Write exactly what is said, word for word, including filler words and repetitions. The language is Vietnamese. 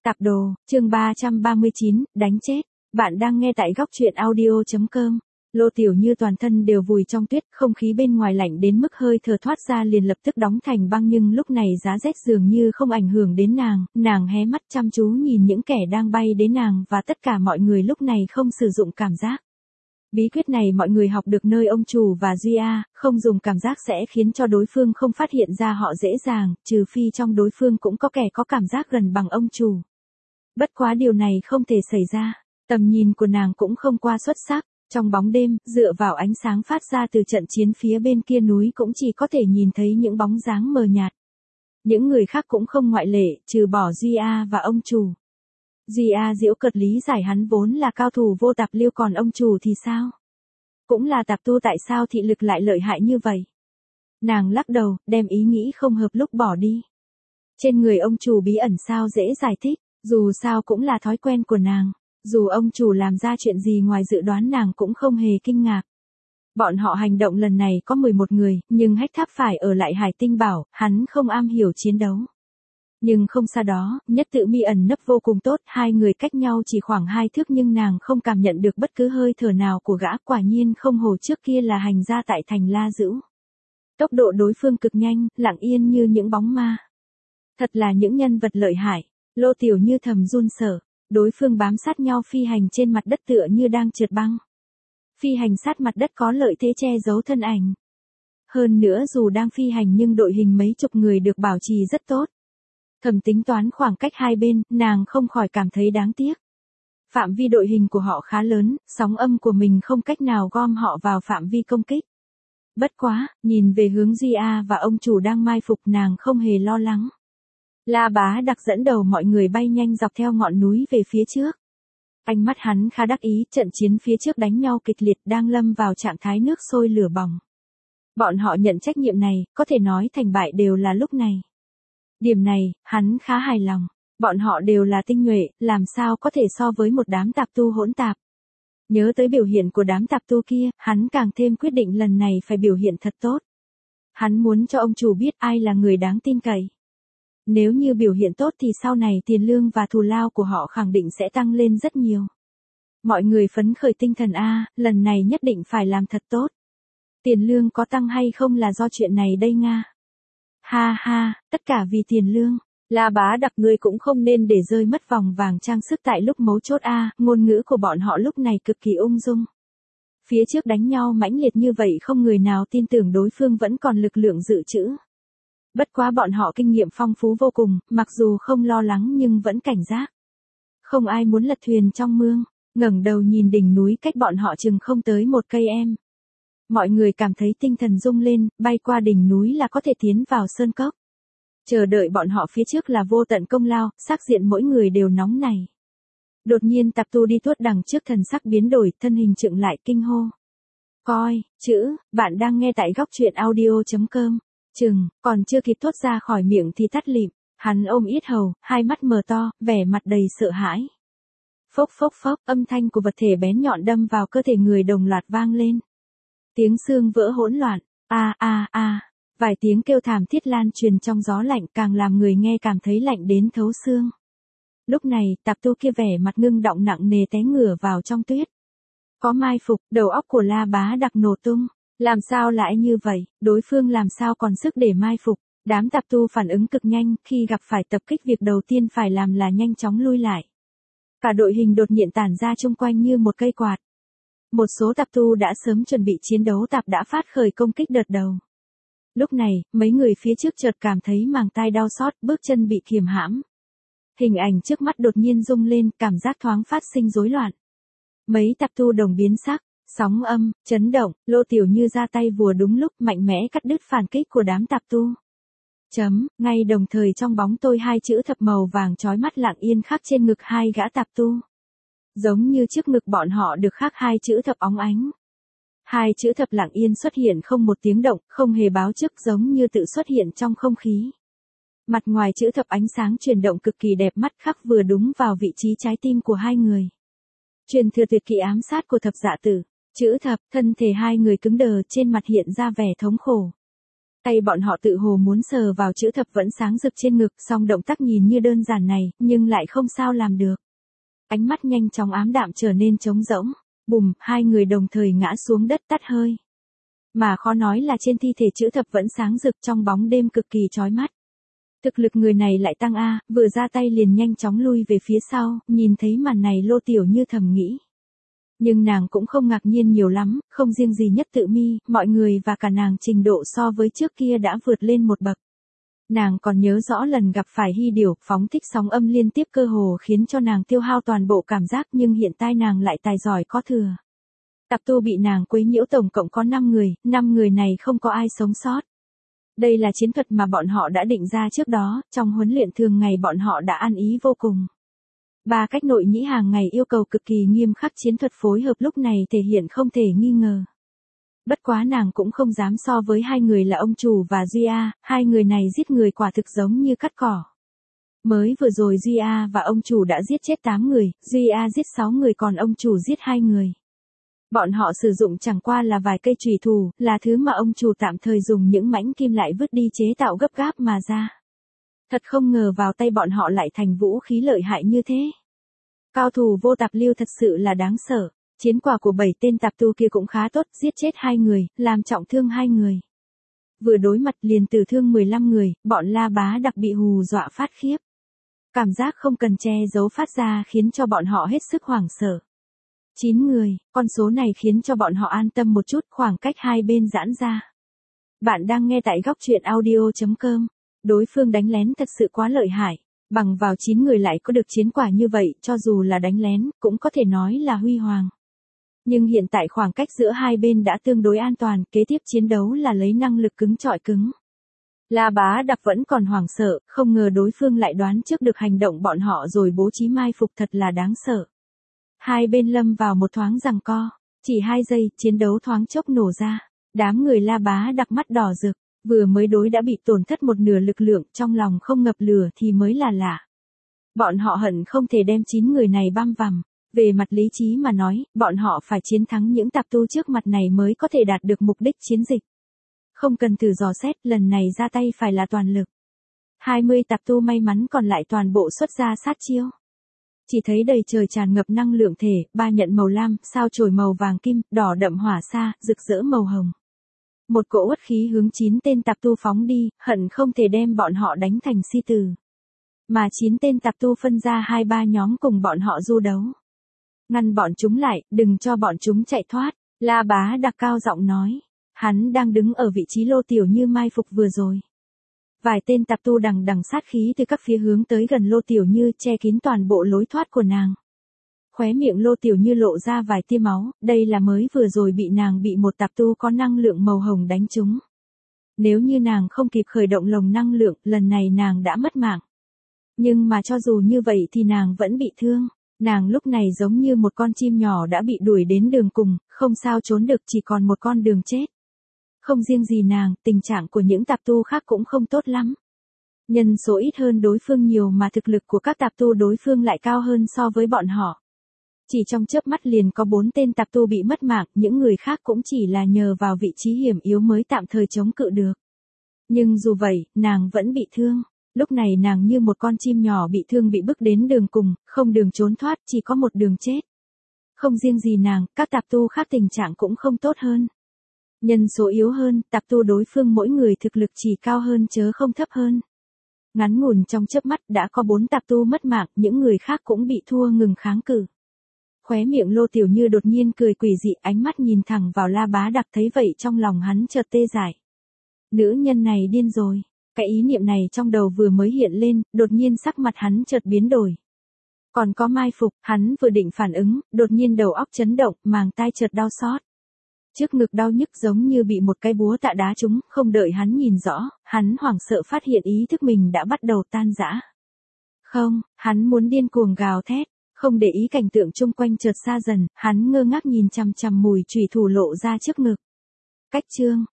Tạp đồ, chương ba trăm ba mươi chín, đánh chết. Bạn đang nghe tại góc truyện audio chấm com. Lô Tiểu Như toàn thân đều vùi trong tuyết, không khí bên ngoài lạnh đến mức hơi thở thoát ra liền lập tức đóng thành băng, nhưng lúc này giá rét dường như không ảnh hưởng đến nàng, nàng hé mắt chăm chú nhìn những kẻ đang bay đến nàng và tất cả mọi người lúc này không sử dụng cảm giác. Bí quyết này mọi người học được nơi ông chủ và Duy A, không dùng cảm giác sẽ khiến cho đối phương không phát hiện ra họ dễ dàng, trừ phi trong đối phương cũng có kẻ có cảm giác gần bằng ông chủ. Bất quá điều này không thể xảy ra, tầm nhìn của nàng cũng không qua xuất sắc, trong bóng đêm, dựa vào ánh sáng phát ra từ trận chiến phía bên kia núi cũng chỉ có thể nhìn thấy những bóng dáng mờ nhạt. Những người khác cũng không ngoại lệ, trừ bỏ Duy A và ông chủ. Duy A giễu cợt lý giải hắn vốn là cao thủ vô tạp lưu, còn ông chủ thì sao? Cũng là tạp tu, tại sao thị lực lại lợi hại như vậy? Nàng lắc đầu, đem ý nghĩ không hợp lúc bỏ đi. Trên người ông chủ bí ẩn sao dễ giải thích, dù sao cũng là thói quen của nàng. Dù ông chủ làm ra chuyện gì ngoài dự đoán nàng cũng không hề kinh ngạc. Bọn họ hành động lần này có mười một người, nhưng Hách Tháp phải ở lại Hải Tinh bảo, hắn không am hiểu chiến đấu. Nhưng không xa đó, Nhất Tự Mi ẩn nấp vô cùng tốt, hai người cách nhau chỉ khoảng hai thước nhưng nàng không cảm nhận được bất cứ hơi thở nào của gã, quả nhiên không hổ trước kia là hành gia tại thành La Dữ. Tốc độ đối phương cực nhanh, lặng yên như những bóng ma. Thật là những nhân vật lợi hại, Lô Tiểu Như thầm run sợ, đối phương bám sát nhau phi hành trên mặt đất tựa như đang trượt băng. Phi hành sát mặt đất có lợi thế che giấu thân ảnh. Hơn nữa dù đang phi hành nhưng đội hình mấy chục người được bảo trì rất tốt. Thầm tính toán khoảng cách hai bên, nàng không khỏi cảm thấy đáng tiếc. Phạm vi đội hình của họ khá lớn, sóng âm của mình không cách nào gom họ vào phạm vi công kích. Bất quá, nhìn về hướng Duy A và ông chủ đang mai phục, nàng không hề lo lắng. La Bá Đặc dẫn đầu mọi người bay nhanh dọc theo ngọn núi về phía trước. Ánh mắt hắn khá đắc ý, trận chiến phía trước đánh nhau kịch liệt, đang lâm vào trạng thái nước sôi lửa bỏng. Bọn họ nhận trách nhiệm này, có thể nói thành bại đều là lúc này. Điểm này, hắn khá hài lòng. Bọn họ đều là tinh nhuệ, làm sao có thể so với một đám tạp tu hỗn tạp. Nhớ tới biểu hiện của đám tạp tu kia, hắn càng thêm quyết định lần này phải biểu hiện thật tốt. Hắn muốn cho ông chủ biết ai là người đáng tin cậy. Nếu như biểu hiện tốt thì sau này tiền lương và thù lao của họ khẳng định sẽ tăng lên rất nhiều. Mọi người phấn khởi tinh thần a, lần này nhất định phải làm thật tốt. Tiền lương có tăng hay không là do chuyện này đây Nga. Ha ha, tất cả vì tiền lương. La Bá Đặc, ngươi cũng không nên để rơi mất vòng vàng trang sức tại lúc mấu chốt a, ngôn ngữ của bọn họ lúc này cực kỳ ung dung. Phía trước đánh nhau mãnh liệt như vậy không người nào tin tưởng đối phương vẫn còn lực lượng dự trữ. Bất quá bọn họ kinh nghiệm phong phú vô cùng, mặc dù không lo lắng nhưng vẫn cảnh giác. Không ai muốn lật thuyền trong mương, ngẩng đầu nhìn đỉnh núi cách bọn họ chừng không tới một cây em. Mọi người cảm thấy tinh thần rung lên, bay qua đỉnh núi là có thể tiến vào sơn cốc. Chờ đợi bọn họ phía trước là vô tận công lao, sắc diện mỗi người đều nóng nảy. Đột nhiên tạp tu đi tuốt đằng trước thần sắc biến đổi, thân hình chững lại kinh hô. Coi, chữ, bạn đang nghe tại góc truyện audio chấm com. Chừng, còn chưa kịp thốt ra khỏi miệng thì tắt lịm, hắn ôm yết hầu, hai mắt mở to, vẻ mặt đầy sợ hãi. Phốc phốc phốc, âm thanh của vật thể bén nhọn đâm vào cơ thể người đồng loạt vang lên. Tiếng xương vỡ hỗn loạn, a a a, vài tiếng kêu thảm thiết lan truyền trong gió lạnh càng làm người nghe cảm thấy lạnh đến thấu xương. Lúc này, tạp tu kia vẻ mặt ngưng động nặng nề té ngửa vào trong tuyết. Có mai phục, đầu óc của La Bá Đặc nổ tung. Làm sao lại như vậy, đối phương làm sao còn sức để mai phục, đám tạp tu phản ứng cực nhanh, khi gặp phải tập kích việc đầu tiên phải làm là nhanh chóng lui lại. Cả đội hình đột nhiên tản ra chung quanh như một cây quạt. Một số tạp tu đã sớm chuẩn bị chiến đấu tạp đã phát khởi công kích đợt đầu. Lúc này, mấy người phía trước chợt cảm thấy màng tai đau xót, bước chân bị kiềm hãm. Hình ảnh trước mắt đột nhiên rung lên, cảm giác thoáng phát sinh rối loạn. Mấy tạp tu đồng biến sắc. Sóng âm, chấn động, Lô Tiểu Như ra tay vùa đúng lúc mạnh mẽ cắt đứt phản kích của đám tạp tu. Chấm, ngay đồng thời trong bóng tôi hai chữ thập màu vàng chói mắt lặng yên khắc trên ngực hai gã tạp tu. Giống như trước ngực bọn họ được khắc hai chữ thập óng ánh. Hai chữ thập lặng yên xuất hiện không một tiếng động, không hề báo trước, giống như tự xuất hiện trong không khí. Mặt ngoài chữ thập ánh sáng chuyển động cực kỳ đẹp mắt, khắc vừa đúng vào vị trí trái tim của hai người. Truyền thừa tuyệt kỹ ám sát của thập dạ tử. Chữ thập, thân thể hai người cứng đờ, trên mặt hiện ra vẻ thống khổ. Tay bọn họ tự hồ muốn sờ vào chữ thập vẫn sáng rực trên ngực, song động tác nhìn như đơn giản này, nhưng lại không sao làm được. Ánh mắt nhanh chóng ám đạm trở nên trống rỗng. Bùm, hai người đồng thời ngã xuống đất tắt hơi. Mà khó nói là trên thi thể chữ thập vẫn sáng rực trong bóng đêm cực kỳ chói mắt. Thực lực người này lại tăng a, vừa ra tay liền nhanh chóng lui về phía sau, nhìn thấy màn này Lô Tiểu Như thầm nghĩ. Nhưng nàng cũng không ngạc nhiên nhiều lắm, không riêng gì Nhất Tự Mi, mọi người và cả nàng trình độ so với trước kia đã vượt lên một bậc. Nàng còn nhớ rõ lần gặp phải Hy Điểu, phóng thích sóng âm liên tiếp cơ hồ khiến cho nàng tiêu hao toàn bộ cảm giác, nhưng hiện tại nàng lại tài giỏi có thừa. Tạp tu bị nàng quấy nhiễu tổng cộng có năm người, năm người này không có ai sống sót. Đây là chiến thuật mà bọn họ đã định ra trước đó, trong huấn luyện thường ngày bọn họ đã ăn ý vô cùng. Ba cách nội nhĩ hàng ngày yêu cầu cực kỳ nghiêm khắc, chiến thuật phối hợp lúc này thể hiện không thể nghi ngờ. Bất quá nàng cũng không dám so với hai người là ông chủ và Duy A, hai người này giết người quả thực giống như cắt cỏ. Mới vừa rồi Duy A và ông chủ đã giết chết tám người, Duy A giết sáu người còn ông chủ giết hai người. Bọn họ sử dụng chẳng qua là vài cây chùy thủ, là thứ mà ông chủ tạm thời dùng những mảnh kim lại vứt đi chế tạo gấp gáp mà ra. Thật không ngờ vào tay bọn họ lại thành vũ khí lợi hại như thế. Cao thủ vô tạp lưu thật sự là đáng sợ. Chiến quả của bảy tên tạp tu kia cũng khá tốt, giết chết hai người, làm trọng thương hai người. Vừa đối mặt liền tử thương mười lăm người, bọn La Bá Đặc bị hù dọa phát khiếp. Cảm giác không cần che giấu phát ra khiến cho bọn họ hết sức hoảng sợ. chín người, con số này khiến cho bọn họ an tâm một chút, khoảng cách hai bên giãn ra. Bạn đang nghe tại góc truyện audio chấm com. Đối phương đánh lén thật sự quá lợi hại. Bằng vào chín người lại có được chiến quả như vậy, cho dù là đánh lén, cũng có thể nói là huy hoàng. Nhưng hiện tại khoảng cách giữa hai bên đã tương đối an toàn, kế tiếp chiến đấu là lấy năng lực cứng chọi cứng. La Bá Đặc vẫn còn hoảng sợ, không ngờ đối phương lại đoán trước được hành động bọn họ rồi bố trí mai phục, thật là đáng sợ. Hai bên lâm vào một thoáng giằng co, chỉ hai giây, chiến đấu thoáng chốc nổ ra. Đám người La Bá Đặc mắt đỏ rực, vừa mới đối đã bị tổn thất một nửa lực lượng, trong lòng không ngập lửa thì mới là lạ. Bọn họ hận không thể đem chín người này băm vằm. Về mặt lý trí mà nói, bọn họ phải chiến thắng những tạp tu trước mặt này mới có thể đạt được mục đích chiến dịch. Không cần thử dò xét, lần này ra tay phải là toàn lực. hai mươi tạp tu may mắn còn lại toàn bộ xuất ra sát chiêu. Chỉ thấy đầy trời tràn ngập năng lượng thể, ba nhận màu lam, sao chổi màu vàng kim, đỏ đậm hỏa sa, rực rỡ màu hồng. Một cỗ uất khí hướng chín tên tạp tu phóng đi, hận không thể đem bọn họ đánh thành si tử. Mà chín tên tạp tu phân ra hai ba nhóm cùng bọn họ du đấu. Ngăn bọn chúng lại, đừng cho bọn chúng chạy thoát, La Bá Đặc cao giọng nói. Hắn đang đứng ở vị trí Lô Tiểu Như mai phục vừa rồi. Vài tên tạp tu đằng đằng sát khí từ các phía hướng tới gần Lô Tiểu Như, che kín toàn bộ lối thoát của nàng. Khóe miệng Lô Tiểu Như lộ ra vài tia máu, đây là mới vừa rồi bị nàng bị một tạp tu có năng lượng màu hồng đánh trúng. Nếu như nàng không kịp khởi động lồng năng lượng, lần này nàng đã mất mạng. Nhưng mà cho dù như vậy thì nàng vẫn bị thương. Nàng lúc này giống như một con chim nhỏ đã bị đuổi đến đường cùng, không sao trốn được, chỉ còn một con đường chết. Không riêng gì nàng, tình trạng của những tạp tu khác cũng không tốt lắm. Nhân số ít hơn đối phương nhiều mà thực lực của các tạp tu đối phương lại cao hơn so với bọn họ. Chỉ trong chớp mắt liền có bốn tên tạp tu bị mất mạng, những người khác cũng chỉ là nhờ vào vị trí hiểm yếu mới tạm thời chống cự được. Nhưng dù vậy, nàng vẫn bị thương. Lúc này nàng như một con chim nhỏ bị thương bị bức đến đường cùng, không đường trốn thoát, chỉ có một đường chết. Không riêng gì nàng, các tạp tu khác tình trạng cũng không tốt hơn. Nhân số yếu hơn, tạp tu đối phương mỗi người thực lực chỉ cao hơn chớ không thấp hơn. Ngắn ngủn trong chớp mắt đã có bốn tạp tu mất mạng, những người khác cũng bị thua ngừng kháng cự. Khóe miệng Lô Tiểu Như đột nhiên cười quỷ dị, ánh mắt nhìn thẳng vào La Bá Đặc, thấy vậy trong lòng hắn chợt tê dại. Nữ nhân này điên rồi. Cái ý niệm này trong đầu vừa mới hiện lên, đột nhiên sắc mặt hắn chợt biến đổi. Còn có mai phục, hắn vừa định phản ứng, đột nhiên đầu óc chấn động, màng tai chợt đau xót. Trước ngực đau nhức giống như bị một cái búa tạ đá trúng, không đợi hắn nhìn rõ, hắn hoảng sợ phát hiện ý thức mình đã bắt đầu tan rã. Không, hắn muốn điên cuồng gào thét, không để ý cảnh tượng chung quanh chợt xa dần, hắn ngơ ngác nhìn chằm chằm mùi chủy thủ lộ ra trước ngực. Cách chương,